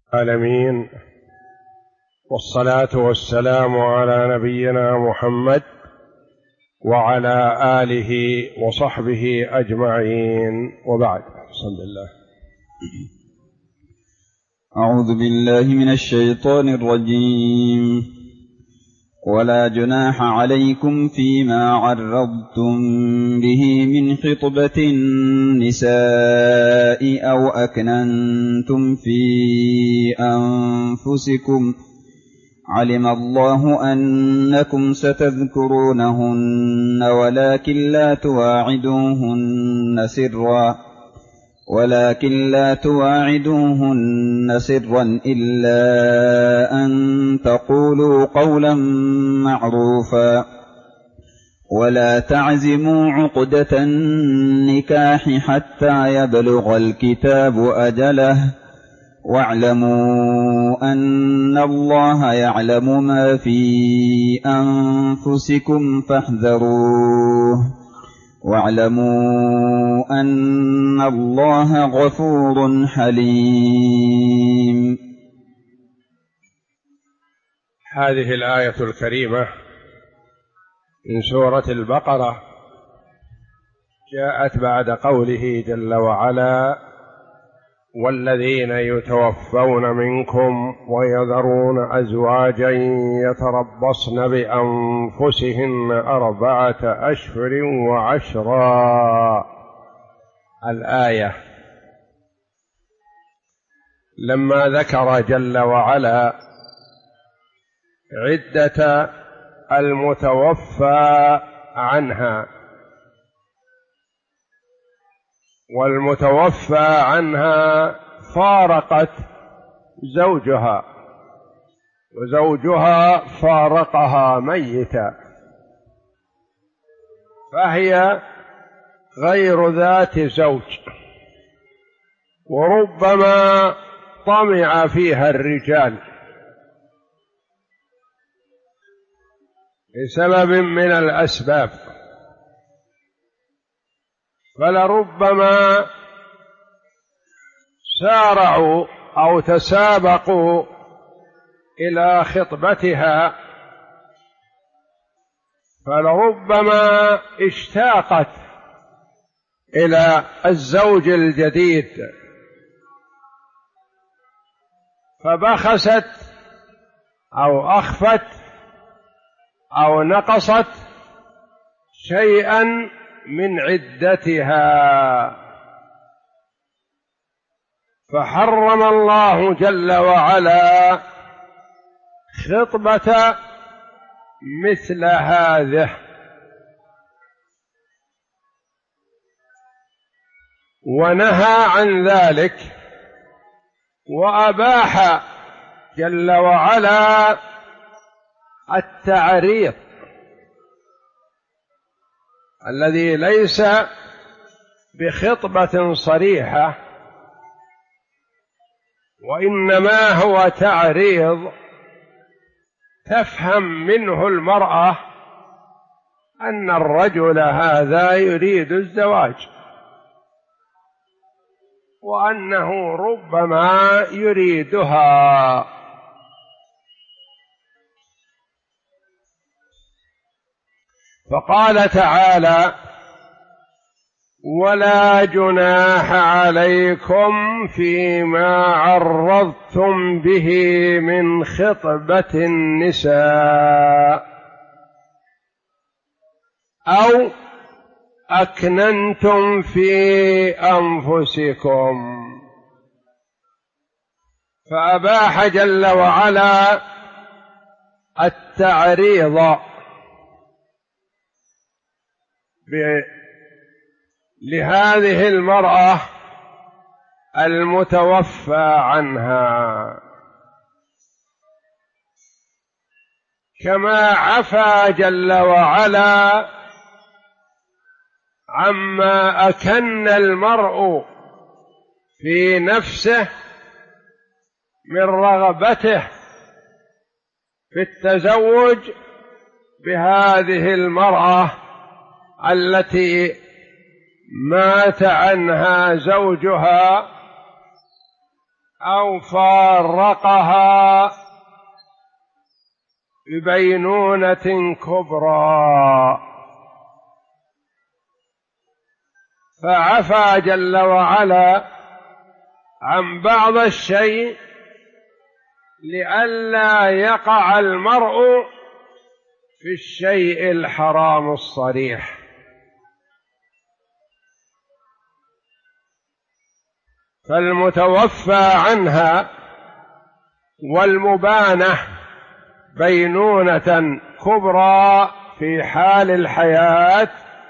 العالمين، والصلاة والسلام على نبينا محمد وعلى آله وصحبه أجمعين، وبعد. بسم الله. أعوذ بالله من الشيطان الرجيم. ولا جناح عليكم فيما عرضتم به من خطبة النساء أو أكننتم في أنفسكم، علم الله أنكم ستذكرونهن ولكن لا تواعدوهن سرا إلا أن تقولوا قولا معروفا، ولا تعزموا عقدة النكاح حتى يبلغ الكتاب أجله، واعلموا أن الله يعلم ما في أنفسكم فاحذروه، واعلموا أن الله غفور حليم. هذه الآية الكريمة من سورة البقرة جاءت بعد قوله جل وعلا: والذين يتوفون منكم ويذرون أزواجا يتربصن بأنفسهن 4 أشهر وعشرا. الآية لما ذكر جل وعلا عدة المتوفى عنها، والمتوفى عنها فارقت زوجها وزوجها فارقها ميتا، فهي غير ذات زوج، وربما طمع فيها الرجال لسبب من الأسباب، فلربما سارعوا أو تسابقوا إلى خطبتها، فلربما اشتاقت إلى الزوج الجديد فبخست أو أخفت أو نقصت شيئا من عدتها، فحرم الله جل وعلا خطبة مثل هذه، ونهى عن ذلك، وأباح جل وعلا التعريض الذي ليس بخطبة صريحة، وإنما هو تعريض تفهم منه المرأة أن الرجل هذا يريد الزواج، وأنه ربما يريدها. فقال تعالى: ولا جناح عليكم فيما عرضتم به من خطبة النساء أو أكننتم في أنفسكم. فأباح جل وعلا التعريض لهذه المرأة المتوفى عنها، كما عفا جل وعلا عما أكن المرء في نفسه من رغبته في التزوج بهذه المرأة التي مات عنها زوجها أو فارقها ببينونة كبرى، فعفى جل وعلا عن بعض الشيء لئلا يقع المرء في الشيء الحرام الصريح. فالمتوفى عنها والمبانة بينونة كبرى في حال الحياة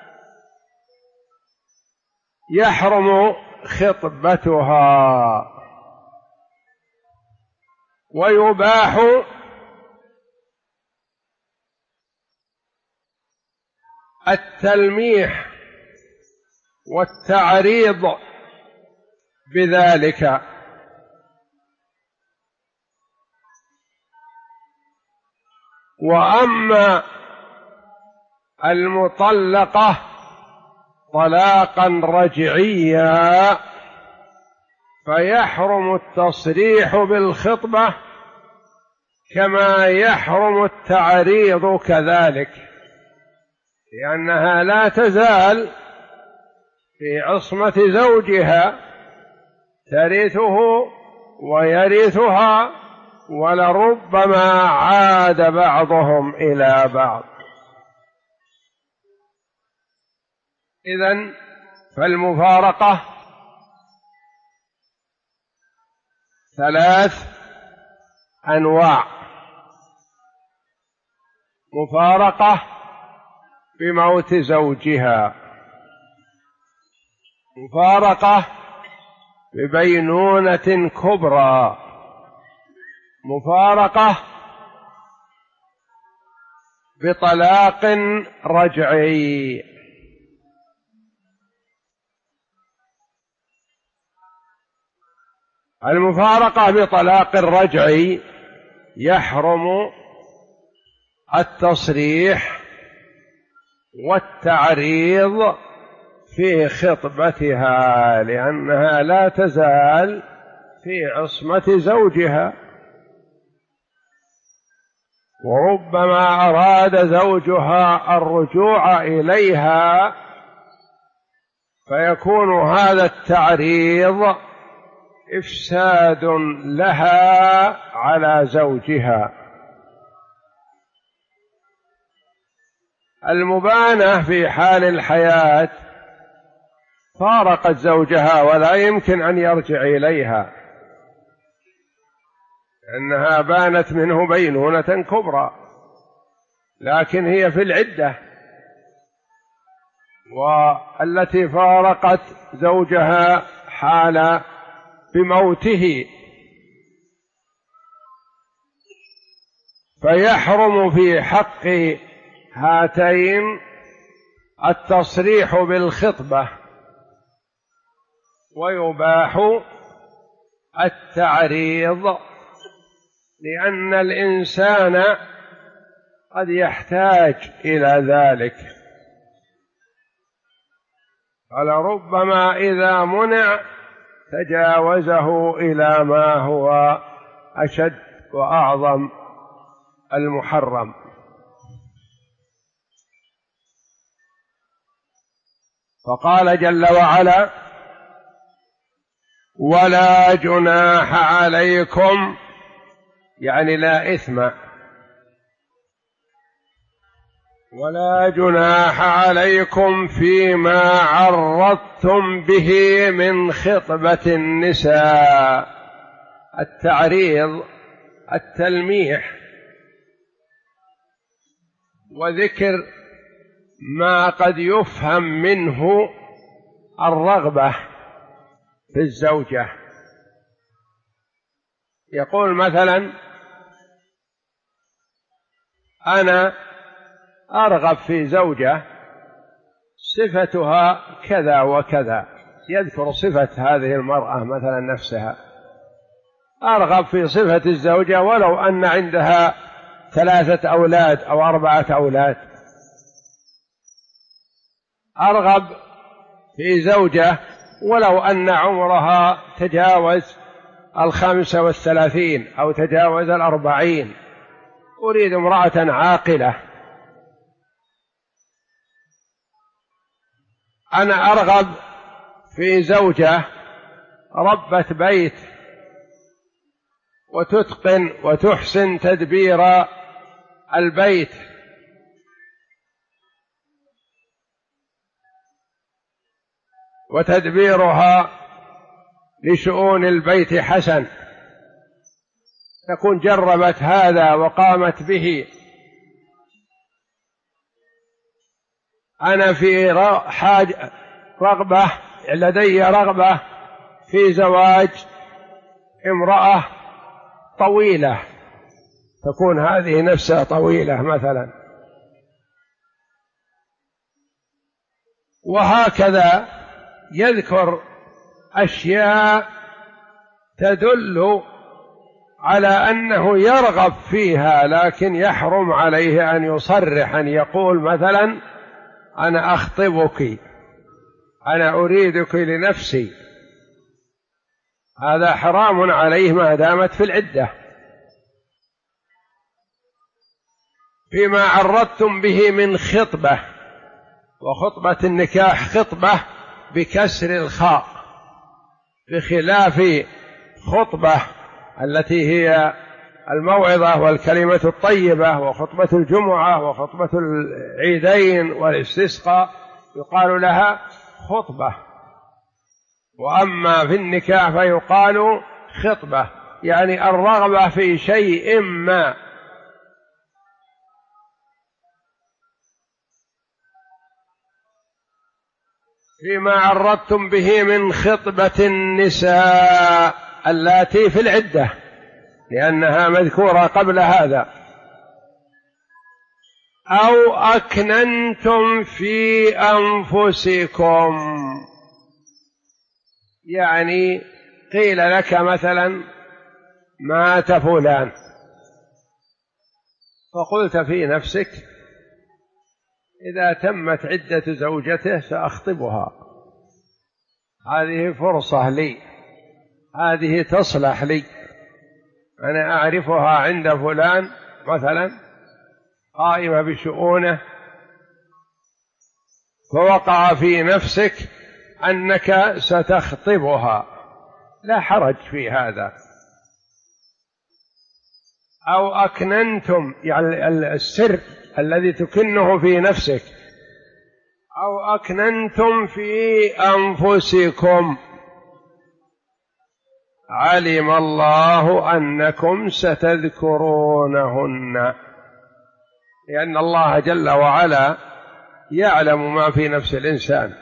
يحرم خطبتها، ويباح التلميح والتعريض بذلك. وأما المطلقة طلاقا رجعيا فيحرم التصريح بالخطبة كما يحرم التعريض كذلك، لأنها لا تزال في عصمة زوجها، ترثه ويرثها، ولربما عاد بعضهم إلى بعض. إذن فالمفارقة 3 أنواع: مفارقة بموت زوجها، مفارقة ببينونة كبرى، مفارقة بطلاق رجعي. المفارقة بطلاق رجعي يحرم التصريح والتعريض في خطبتها، لأنها لا تزال في عصمة زوجها، وربما أراد زوجها الرجوع إليها فيكون هذا التعريض إفساد لها على زوجها. المبانة في حال الحياة فارقت زوجها ولا يمكن أن يرجع إليها، لأنها بانت منه بينونة كبرى، لكن هي في العدة. والتي فارقت زوجها حال بموته فيحرم في حق هاتين التصريح بالخطبة، ويباح التعريض، لأن الإنسان قد يحتاج إلى ذلك، فلربما إذا منع تجاوزه إلى ما هو أشد وأعظم المحرم. فقال جل وعلا: ولا جناح عليكم، يعني لا إثم، ولا جناح عليكم فيما عرضتم به من خطبة النساء. التعريض التلميح وذكر ما قد يفهم منه الرغبة في الزوجة. يقول مثلا: أنا أرغب في زوجة صفتها كذا وكذا، يذكر صفة هذه المرأة مثلا نفسها، أرغب في صفة الزوجة ولو أن عندها 3 أولاد أو 4 أولاد، أرغب في زوجة ولو أن عمرها تجاوز 35 أو تجاوز 40، أريد امرأة عاقلة. أنا أرغب في زوجة ربة بيت وتتقن وتحسن تدبير البيت، وتدبيرها لشؤون البيت حسن، تكون جربت هذا وقامت به. أنا في لدي رغبة في زواج امرأة طويلة، تكون هذه نفسها طويلة مثلا، وهكذا يذكر أشياء تدل على أنه يرغب فيها، لكن يحرم عليه أن يصرح، أن يقول مثلا أنا أخطبك، أنا أريدك لنفسي، هذا حرام عليه ما دامت في العدة. فيما عرضتم به من خطبة، وخطبة النكاح خطبة بكسر الخاء، بخلاف خطبة التي هي الموعظة والكلمة الطيبة وخطبة الجمعة وخطبة العيدين والاستسقاء يقال لها خطبة، وأما في النكاح فيقال خطبة، يعني الرغبة في شيء ما. فيما عرضتم به من خطبة النساء اللاتي في العدة، لأنها مذكورة قبل هذا، أو أكننتم في أنفسكم، يعني قيل لك مثلا مات فلان، فقلت في نفسك إذا تمت عدة زوجته سأخطبها، هذه فرصة لي، هذه تصلح لي، أنا أعرفها عند فلان مثلا قائمة بشؤونه، فوقع في نفسك أنك ستخطبها، لا حرج في هذا. أو أكننتم، يعني السر الذي تكنه في نفسك، أو أكننتم في أنفسكم، علم الله أنكم ستذكرونهن، لأن الله جل وعلا يعلم ما في نفس الإنسان،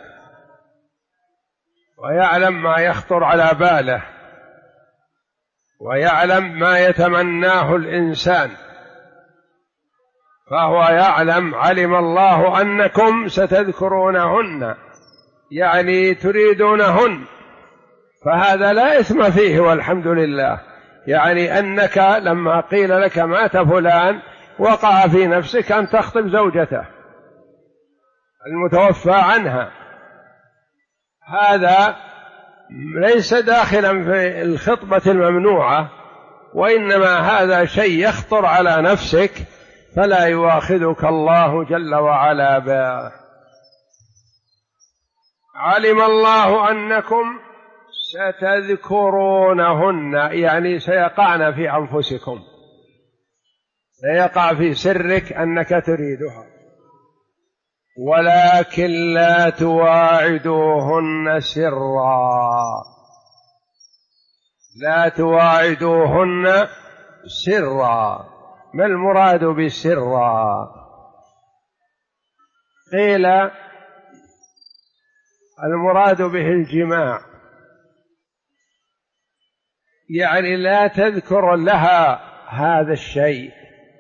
ويعلم ما يخطر على باله، ويعلم ما يتمناه الإنسان، فهو يعلم، علم الله أنكم ستذكرونهن، يعني تريدونهن، فهذا لا إثم فيه والحمد لله، يعني أنك لما قيل لك مات فلان وقع في نفسك أن تخطب زوجته المتوفى عنها، هذا ليس داخلا في الخطبة الممنوعة، وإنما هذا شيء يخطر على نفسك فلا يؤاخذك الله جل وعلا به. علم الله أنكم ستذكرونهن، يعني سيقعن في أنفسكم، سيقع في سرك أنك تريدها، ولكن لا تواعدوهن سرا، لا تواعدوهن سرا. ما المراد بسرا؟ قيل المراد به الجماع، يعني لا تذكر لها هذا الشيء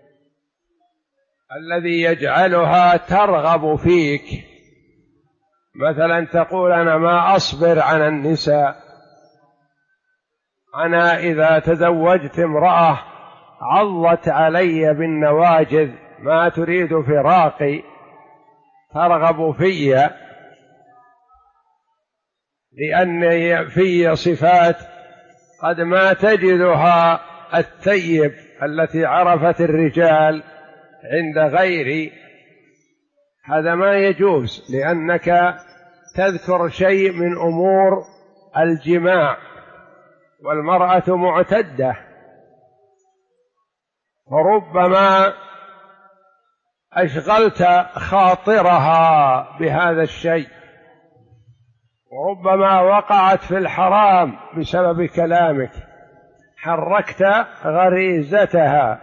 الذي يجعلها ترغب فيك، مثلا تقول أنا ما أصبر عن النساء، أنا إذا تزوجت امرأة عضت علي بالنواجذ ما تريد فراقي، ترغب في، لأن في صفات قد ما تجدها الثيب التي عرفت الرجال عند غيري، هذا ما يجوز، لأنك تذكر شيء من أمور الجماع، والمرأة معتدة، وربما أشغلت خاطرها بهذا الشيء، وربما وقعت في الحرام بسبب كلامك، حركت غريزتها.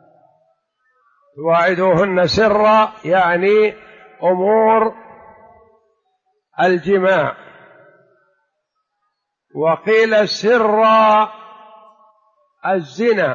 تواعدوهن سرا يعني أمور الجماع. وقيل سرا الزنا،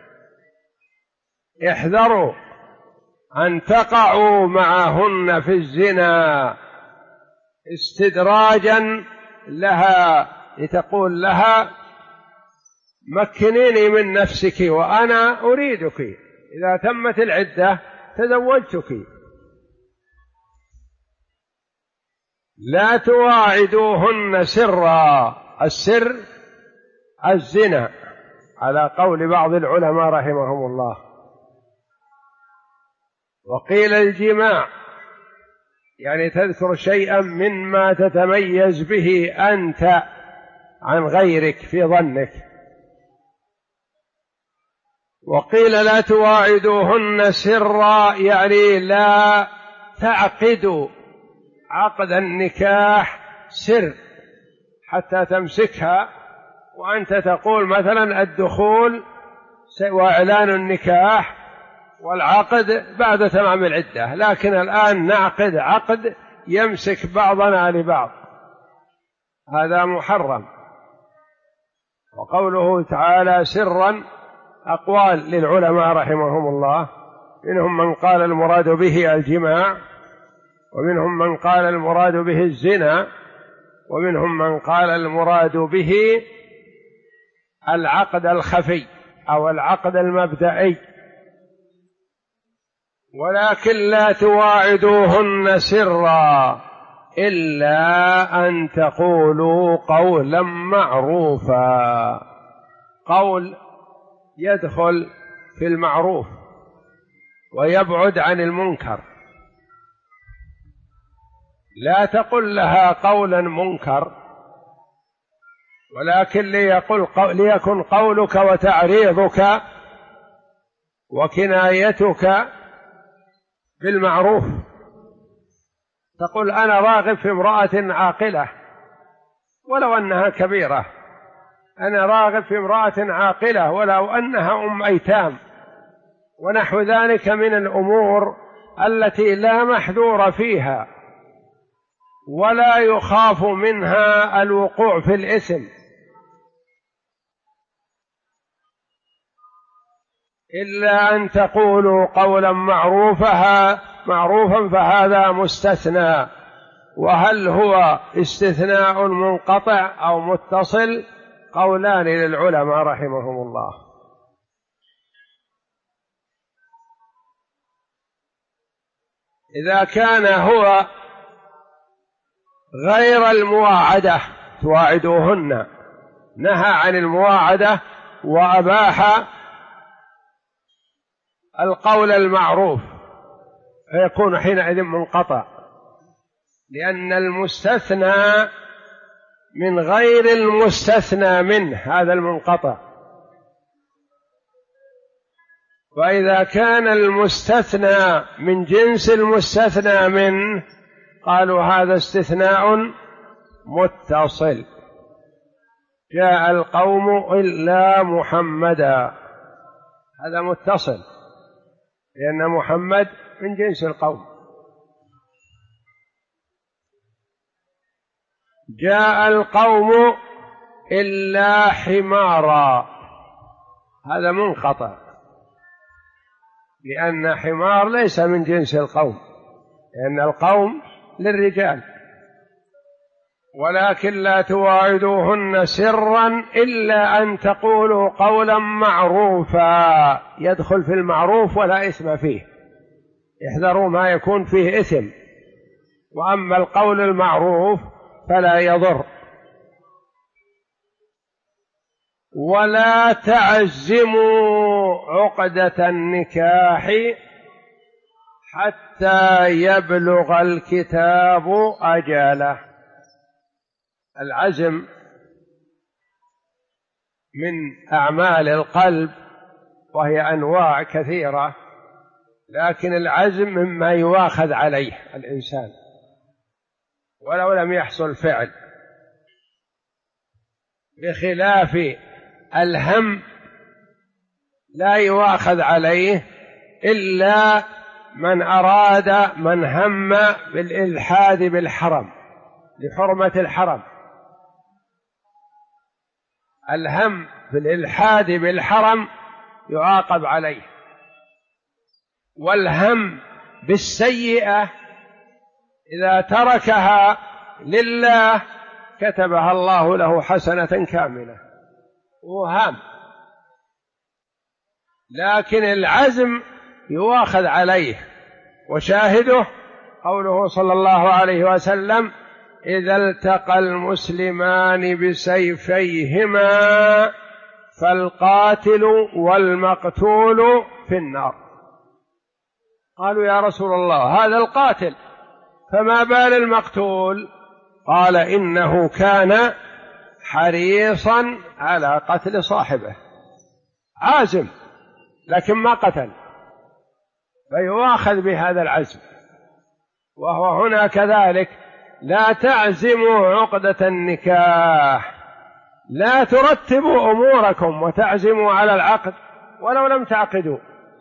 احذروا أن تقعوا معهن في الزنا استدراجا لها، لتقول لها مكنيني من نفسك وأنا أريدك، إذا تمت العدة تزوجتك. لا تواعدوهن سرا، السر الزنا على قول بعض العلماء رحمهم الله. وقيل الجماع يعني تذكر شيئا مما تتميز به أنت عن غيرك في ظنك. وقيل لا تواعدوهن سرا يعني لا تعقدوا عقد النكاح سر حتى تمسكها وأنت تقول مثلا الدخول وإعلان النكاح والعقد بعد تمام العدة، لكن الآن نعقد عقد يمسك بعضنا لبعض، هذا محرم. وقوله تعالى سرا أقوال للعلماء رحمهم الله، منهم من قال المراد به الجماع، ومنهم من قال المراد به الزنا، ومنهم من قال المراد به العقد الخفي أو العقد المبدئي. ولكن لا تواعدوهن سرا إلا أن تقولوا قولا معروفا. قول يدخل في المعروف ويبعد عن المنكر، لا تقل لها قولا منكر، ولكن ليكن قولك وتعريضك وكنايتك بالمعروف. تقول أنا راغب في امرأة عاقلة ولو أنها كبيرة، أنا راغب في امرأة عاقلة ولو أنها أم أيتام، ونحو ذلك من الأمور التي لا محذور فيها ولا يخاف منها الوقوع في الإثم، إلا أن تقولوا قولا معروفا فهذا مستثنى. وهل هو استثناء منقطع أو متصل؟ قولان للعلماء رحمهم الله. إذا كان هو غير المواعدة تواعدوهن، نهى عن المواعدة وأباح القول المعروف، فيكون حينئذ منقطع، لأن المستثنى من غير المستثنى منه، هذا المنقطع. وإذا كان المستثنى من جنس المستثنى منه قالوا هذا استثناء متصل. جاء القوم إلا محمدا، هذا متصل لأن محمد من جنس القوم. جاء القوم إلا حمارا، هذا منقطع لأن حمار ليس من جنس القوم، لأن القوم للرجال. ولكن لا تواعدوهن سرا إلا أن تقولوا قولا معروفا، يدخل في المعروف ولا إثم فيه، احذروا ما يكون فيه إثم. وأما القول المعروف فلا يضر. ولا تعزموا عقدة النكاح حتى يبلغ الكتاب أجله. العزم من أعمال القلب، وهي أنواع كثيرة، لكن العزم مما يواخذ عليه الإنسان ولو لم يحصل فعل، بخلاف الهم لا يواخذ عليه إلا من هم بالإلحاد بالحرم لحرمة الحرم. الهم بالإلحاد بالحرم يعاقب عليه، والهم بالسيئة إذا تركها لله كتبها الله له حسنة كاملة وهام. لكن العزم يواخذ عليه، وشاهده قوله صلى الله عليه وسلم: إذا التقى المسلمان بسيفيهما فالقاتل والمقتول في النار. قالوا: يا رسول الله، هذا القاتل، فما بال المقتول؟ قال: إنه كان حريصا على قتل صاحبه، عازم لكن ما قتل، فيؤاخذ بهذا العزم. وهو هنا كذلك: لا تعزموا عقدة النكاح، لا ترتبوا أموركم وتعزموا على العقد ولو لم تعقدوا.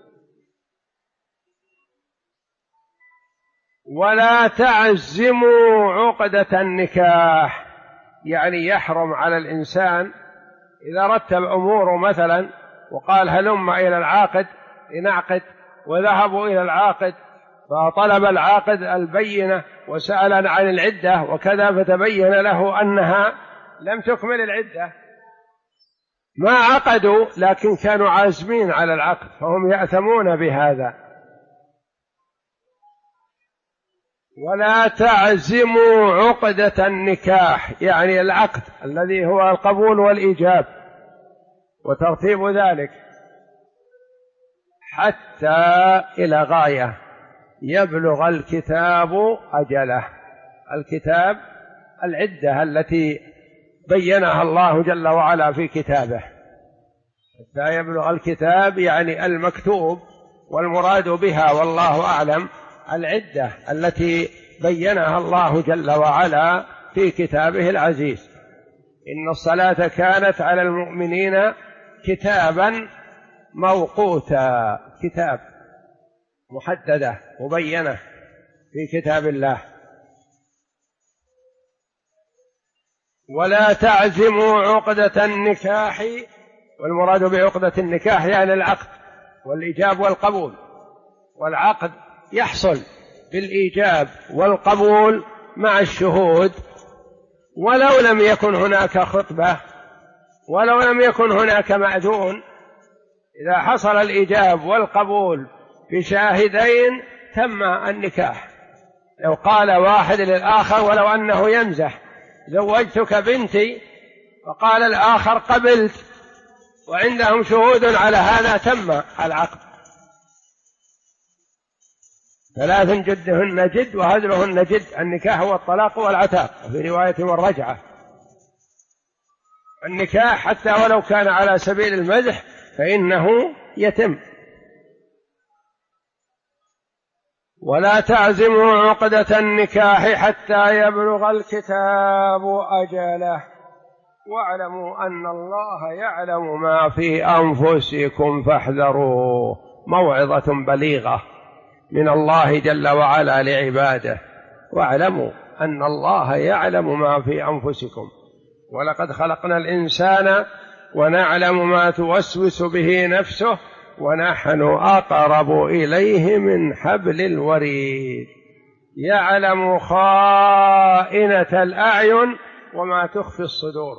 ولا تعزموا عقدة النكاح، يعني يحرم على الإنسان إذا رتب أموره مثلا وقال: هلم إلى العاقد لنعقد، وذهبوا إلى العاقد فطلب العاقد البينة وسأل عن العدة وكذا، فتبين له أنها لم تكمل العدة، ما عقدوا لكن كانوا عازمين على العقد، فهم يأثمون بهذا. ولا تعزموا عقدة النكاح، يعني العقد الذي هو القبول والإيجاب وترتيب ذلك، حتى إلى غاية يبلغ الكتاب أجله. الكتاب العدة التي بينها الله جل وعلا في كتابه. حتى يبلغ الكتاب يعني المكتوب، والمراد بها والله أعلم العدة التي بينها الله جل وعلا في كتابه العزيز. إن الصلاة كانت على المؤمنين كتابا موقوتا، كتاب محددة مبينة في كتاب الله. ولا تعزموا عقدة النكاح، والمراد بعقدة النكاح يعني العقد والإيجاب والقبول، والعقد يحصل بالإيجاب والقبول مع الشهود، ولو لم يكن هناك خطبة ولو لم يكن هناك مأذون. إذا حصل الإيجاب والقبول بشاهدين تم النكاح. لو قال واحد للآخر ولو أنه يمزح: زوجتك بنتي، وقال الآخر: قبلت، وعندهم شهود على هذا، تم العقد. 3 جدهن جد وهزلهن جد. النكاح هو الطلاق والعتاق، وفي رواية والرجعة. النكاح حتى ولو كان على سبيل المزح فإنه يتم. ولا تعزموا عقدة النكاح حتى يبلغ الكتاب أجله واعلموا أن الله يعلم ما في أنفسكم فاحذروا. موعظة بليغة من الله جل وعلا لعباده: واعلموا أن الله يعلم ما في أنفسكم، ولقد خلقنا الإنسان ونعلم ما توسوس به نفسه ونحن أقرب إليه من حبل الوريد. يعلم خائنة الأعين وما تخفي الصدور.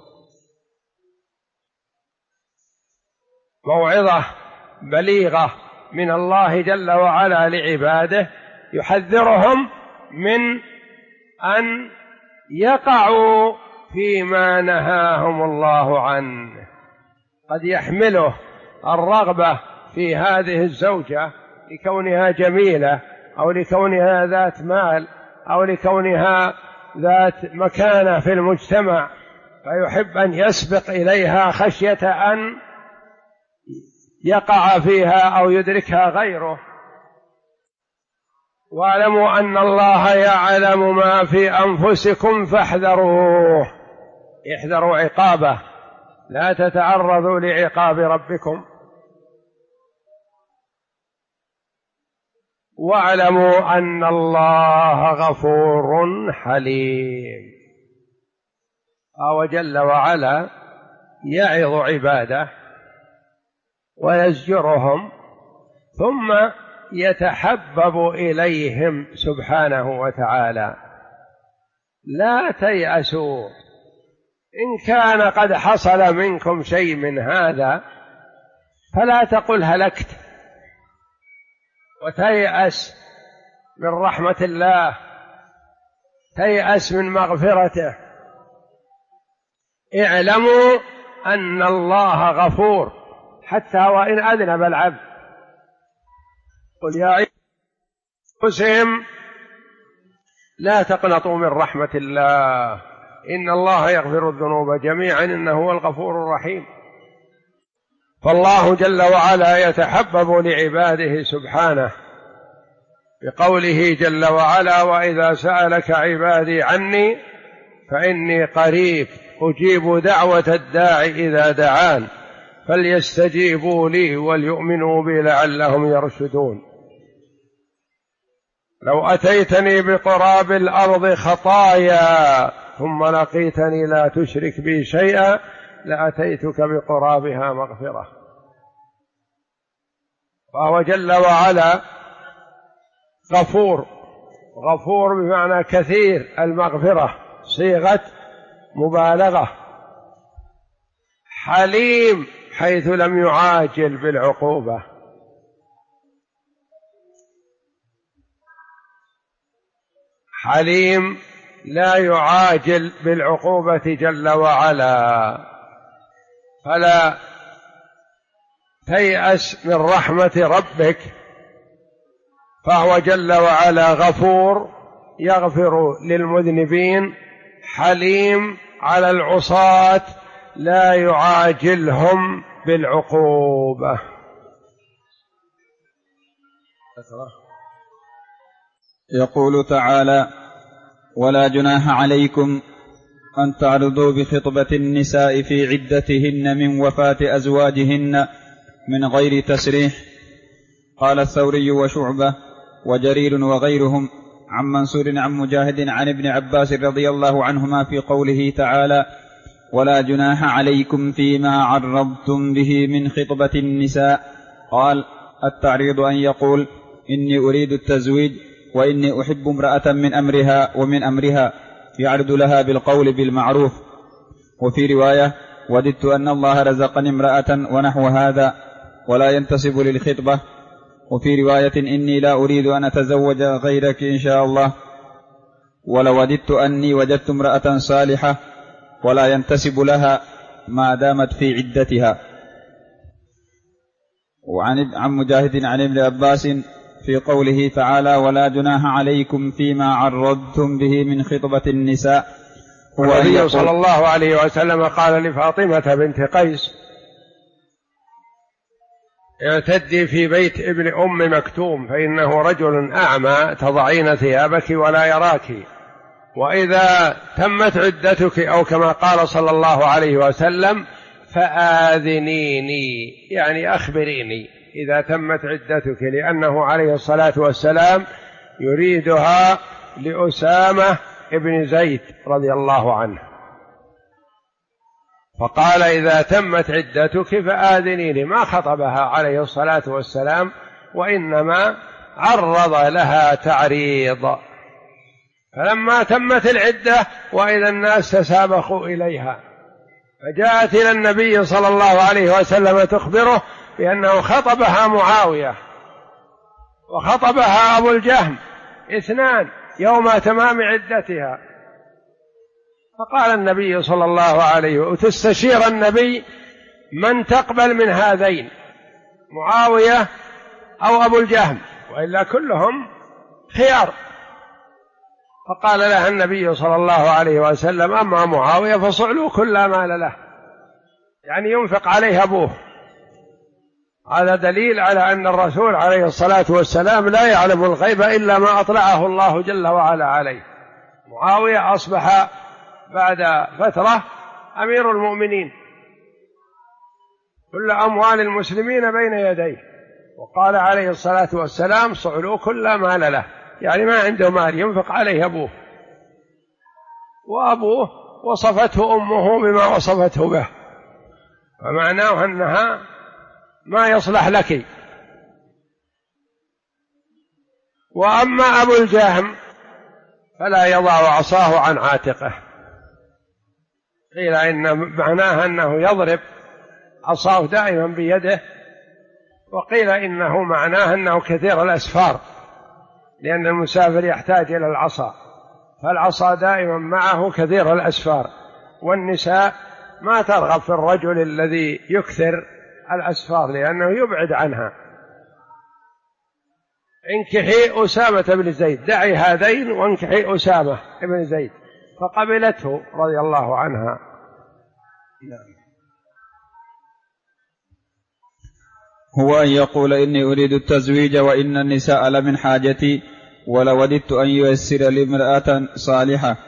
موعظة بليغة من الله جل وعلا لعباده، يحذرهم من أن يقعوا فيما نهاهم الله عنه. قد يحمله الرغبة في هذه الزوجة لكونها جميلة أو لكونها ذات مال أو لكونها ذات مكانة في المجتمع، فيحب أن يسبق إليها خشية أن يقع فيها أو يدركها غيره. واعلموا أن الله يعلم ما في أنفسكم فاحذروه، احذروا عقابه، لا تتعرضوا لعقاب ربكم. واعلموا أن الله غفور حليم. وجل وعلا يعظ عباده ويزجرهم ثم يتحبب إليهم سبحانه وتعالى. لا تيأسوا إن كان قد حصل منكم شيء من هذا، فلا تقل هلكت وتيأس من رحمة الله، تيأس من مغفرته. اعلموا أن الله غفور حتى وإن أذنب العبد. قل يا عبادي أنفسهم لا تقنطوا من رحمة الله إن الله يغفر الذنوب جميعا إنه هو الغفور الرحيم. فالله جل وعلا يتحبب لعباده سبحانه بقوله جل وعلا: وإذا سألك عبادي عني فإني قريب أجيب دعوة الداع إذا دعان فليستجيبوا لي وليؤمنوا بي لعلهم يرشدون. لو أتيتني بقراب الأرض خطايا ثم لقيتني لا تشرك بي شيئا لأتيتك بقرابها مغفرة. فهو جل وعلا غفور، غفور بمعنى كثير المغفرة، صيغة مبالغة. حليم حيث لم يعاجل بالعقوبة. حليم لا يعاجل بالعقوبة جل وعلا. فلا تيأس من رحمة ربك، فهو جل وعلا غفور يغفر للمذنبين، حليم على العصاة لا يعاجلهم بالعقوبة. يقول تعالى: ولا جناح عليكم أن تعرضوا بخطبة النساء في عدتهن من وفاة أزواجهن من غير تسريح. قال الثوري وشعبة وجرير وغيرهم عن منصور عن مجاهد عن ابن عباس رضي الله عنهما في قوله تعالى: ولا جناح عليكم فيما عرضتم به من خطبة النساء. قال: التعريض أن يقول: إني أريد التزويج وإني أحب امرأة من أمرها يعرض لها بالقول بالمعروف. وفي رواية: وددت أن الله رزقني امرأة ونحو هذا، ولا ينتسب للخطبة. وفي رواية: إني لا أريد أن أتزوج غيرك إن شاء الله، ولوددت أني وجدت امرأة صالحة، ولا ينتسب لها ما دامت في عدتها. وعن مجاهد عن ابن عباس في قوله تعالى: ولا جناح عليكم فيما عرضتم به من خطبة النساء. والنبي صلى الله عليه وسلم قال لفاطمة بنت قيس: اعتدي في بيت ابن أم مكتوم فإنه رجل أعمى تضعين ثيابك ولا يراك، وإذا تمت عدتك، أو كما قال صلى الله عليه وسلم: فآذنيني، يعني أخبريني إذا تمت عدتك، لأنه عليه الصلاة والسلام يريدها لأسامة ابن زيد رضي الله عنه، فقال: إذا تمت عدتك فآذنيني، ما خطبها عليه الصلاة والسلام، وإنما عرض لها تعريض. فلما تمت العدة وإذا الناس تسابقوا إليها، فجاءت إلى النبي صلى الله عليه وسلم تخبره بأنه خطبها معاوية وخطبها أبو الجهم، اثنان يوم تمام عدتها. فقال النبي صلى الله عليه وسلم، وتستشير النبي من تقبل من هذين، معاوية أو أبو الجهم، وإلا كلهم خيار. فقال لها النبي صلى الله عليه وسلم: أما معاوية فصعلوا كل مال له، يعني ينفق عليه أبوه. هذا دليل على أن الرسول عليه الصلاة والسلام لا يعلم الغيب إلا ما أطلعه الله جل وعلا عليه. معاوية أصبح بعد فترة أمير المؤمنين، كل أموال المسلمين بين يديه، وقال عليه الصلاة والسلام: صعلوا كل مال له، يعني ما عنده مال ينفق عليه أبوه، وأبوه وصفته أمه بما وصفته به، فمعناه أنها ما يصلح لك. وأما أبو الجهم فلا يضع عصاه عن عاتقه، قيل إن معناه أنه يضرب عصاه دائما بيده، وقيل إنه معناه أنه كثير الأسفار، لأن المسافر يحتاج إلى العصا، فالعصا دائما معه كثير الأسفار، والنساء ما ترغب في الرجل الذي يكثر الأسفار لأنه يبعد عنها. انكحي أسامة بن زيد، دعي هذين وانكحي أسامة بن زيد، فقبلته رضي الله عنها. هو أن يقول: إني أريد التزويج وإن النساء لمن حاجتي، ولوددت أن ييسر لي امرأة صالحة.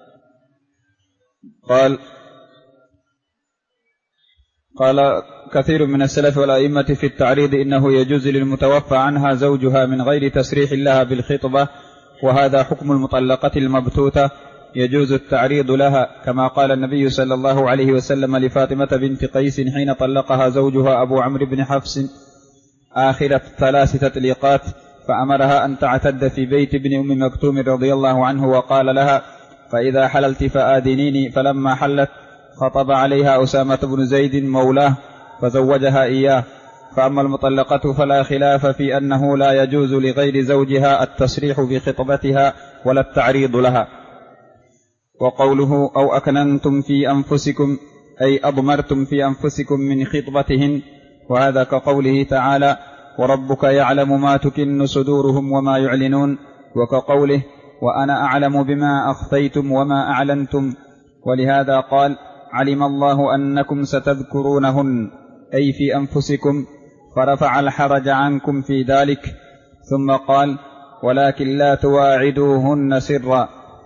قال كثير من السلف والأئمة في التعريض: إنه يجوز للمتوفى عنها زوجها من غير تسريح لها بالخطبة، وهذا حكم المطلقة المبتوتة، يجوز التعريض لها، كما قال النبي صلى الله عليه وسلم لفاطمة بنت قيس حين طلقها زوجها أبو عمرو بن حفص آخر 3 تطليقات، فأمرها أن تعتد في بيت ابن أم مكتوم رضي الله عنه، وقال لها: فإذا حللت فآذنيني. فلما حلت خطب عليها أسامة بن زيد مولاه فزوجها إياه. فأما المطلقة فلا خلاف في أنه لا يجوز لغير زوجها التصريح بخطبتها ولا التعريض لها. وقوله: أو أكننتم في أنفسكم، أي أضمرتم في أنفسكم من خطبتهن، وهذا كقوله تعالى: وربك يعلم ما تكن صدورهم وما يعلنون، وكقوله: وأنا أعلم بما أخفيتم وما أعلنتم. ولهذا قال: علم الله أنكم ستذكرونهن، أي في أنفسكم، فرفع الحرج عنكم في ذلك. ثم قال: ولكن لا تواعدوهن سرا.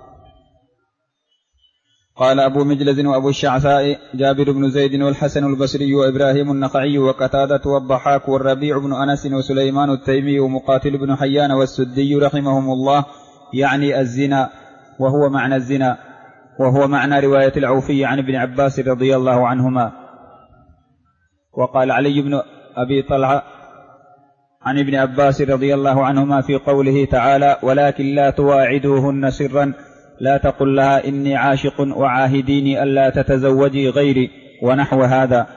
قال أبو مجلد وأبو الشعثاء: جابر بن زيد والحسن البصري وإبراهيم النخعي وقتادة والضحاك والربيع بن أنس وسليمان التيمي ومقاتل بن حيان والسدي رحمهم الله، يعني الزنا، وهو معنى الزنا، وهو معنى رواية العوفي عن ابن عباس رضي الله عنهما. وقال علي بن أبي طلحة عن ابن عباس رضي الله عنهما في قوله تعالى: ولكن لا تواعدوهن سرا، لا تقل لها إني عاشق وعاهديني ألا تتزوجي غيري، ونحو هذا.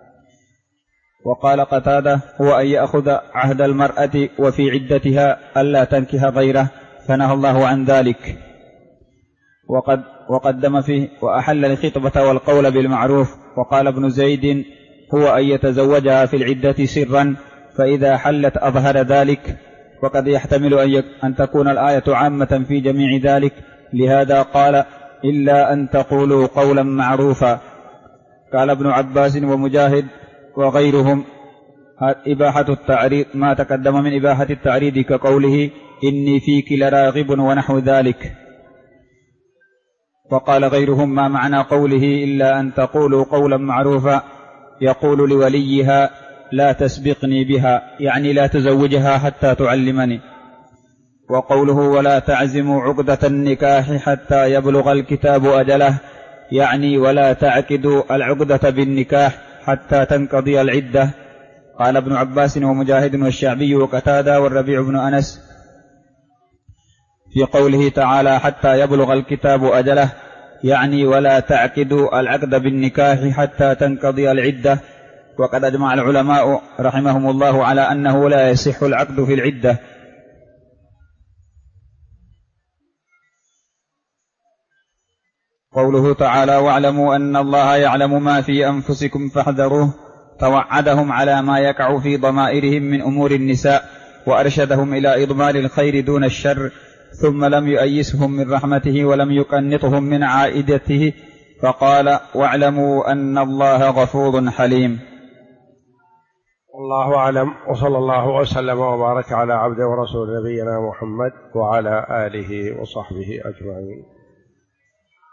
وقال قتادة: هو أن يأخذ عهد المرأة وفي عدتها ألا تنكح غيره، فنهى الله عن ذلك. وقدم فيه: وأحل الخطبة والقول بالمعروف. وقال ابن زيد: هو أن يتزوجها في العدة سرا، فإذا حلت أظهر ذلك. وقد يحتمل أن تكون الآية عامة في جميع ذلك، لهذا قال: إلا أن تقولوا قولا معروفا. قال ابن عباس ومجاهد وغيرهم: إباحة التعريض ما تقدم من إباحة التعريض كقوله: إني فيك لراغب، ونحو ذلك. وقال غيرهم: ما معنى قوله إلا أن تقولوا قولا معروفا؟ يقول لوليها: لا تسبقني بها، يعني لا تزوجها حتى تعلمني. وقوله: ولا تعزموا عقدة النكاح حتى يبلغ الكتاب أجله، يعني ولا تعقدوا العقدة بالنكاح حتى تنقضي العدة. قال ابن عباس ومجاهد والشعبي وقتادة والربيع بن أنس في قوله تعالى: حتى يبلغ الكتاب أجله، يعني ولا تعقدوا العقد بالنكاح حتى تنقضي العدة. وقد أجمع العلماء رحمهم الله على أنه لا يصح العقد في العدة. قوله تعالى: واعلموا أن الله يعلم ما في أنفسكم فاحذروه، توعدهم على ما يقع في ضمائرهم من أمور النساء، وأرشدهم إلى إضمار الخير دون الشر، ثم لم يؤيسهم من رحمته ولم يقنطهم من عائدته، فقال: واعلموا أن الله غفور حليم. والله أعلم، وصلى الله وسلم وبارك على عبده ورسول نبينا محمد وعلى آله وصحبه أجمعين.